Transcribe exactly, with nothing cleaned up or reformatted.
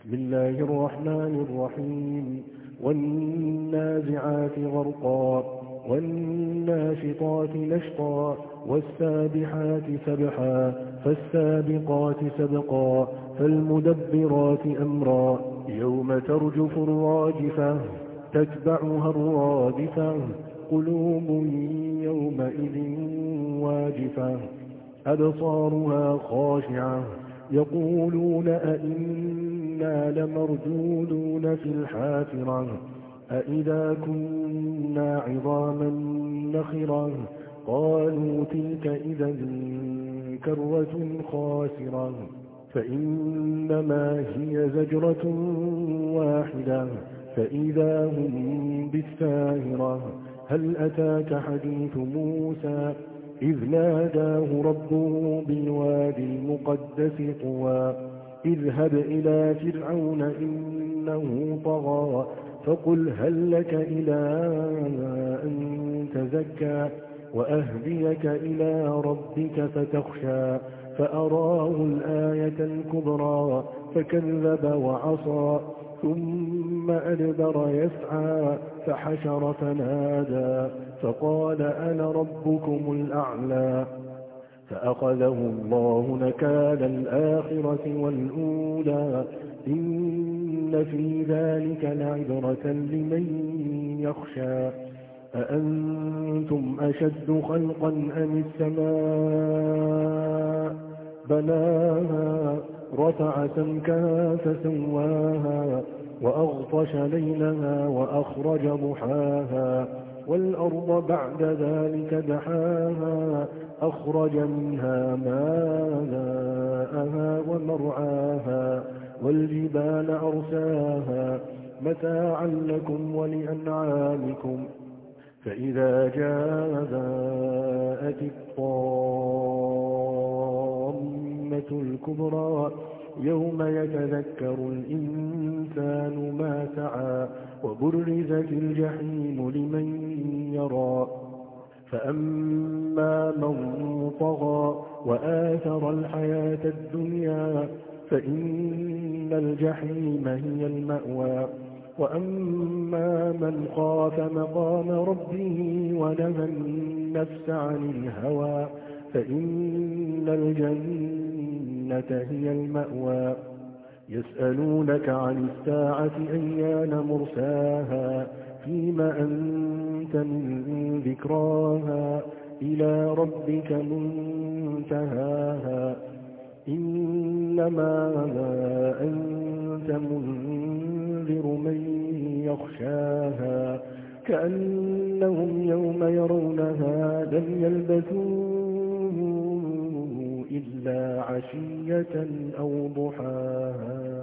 بسم الله الرحمن الرحيم والنازعات غرقا والناشطات نشطا والسابحات سبحا فالسابقات سبقا فالمدبرات أمرا يوم ترجف الراجفة تتبعها الرادفة قلوب يومئذ واجفة أبصارها خاشعة يقولون أئنا لمردودون في الحافرة أئذا كنا عظاما نخرة قالوا تلك إذا كرة خاسرة فإنما هي زجرة واحدة فإذا هم بالساهرة هل أتاك حديث موسى إذ ناداه ربه بالوادي المقدس طوى اذهب إلى فرعون إنه طغى فقل هل لك إلى أن تزكى وأهديك إلى ربك فتخشى فأراه الآية الكبرى فكذب وعصى ثم أدبر يسعى فحشر فنادى فقال أنا ربكم الأعلى فأخذه الله نكال الآخرة والأولى إن في ذلك لعبرة لمن يخشى أأنتم أشد خلقا أم السماء بناها رفع سمكها فسواها وأغطش ليلها وأخرج ضحاها والأرض بعد ذلك دحاها أخرج منها ماءها ومرعاها والجبال أرساها متاعا لكم ولأنعامكم فإذا جاءت الطامة الكبرى يوم يتذكر الإنسان ما سعى وبرزت الجحيم لمن يرى فأما من طغى وآثر الحياة الدنيا فإن الجحيم هي المأوى وأما من خاف مقام ربه ونهى النفس عن الهوى فإن الجنة هي المأوى يسألونك عن الساعة أيان مرساها فيما أنت من ذكراها إلى ربك منتهاها إنما أنت منذر من يخشاها كأنهم يوم يرونها لم يلبثوا إلا عشية أو ضحاها.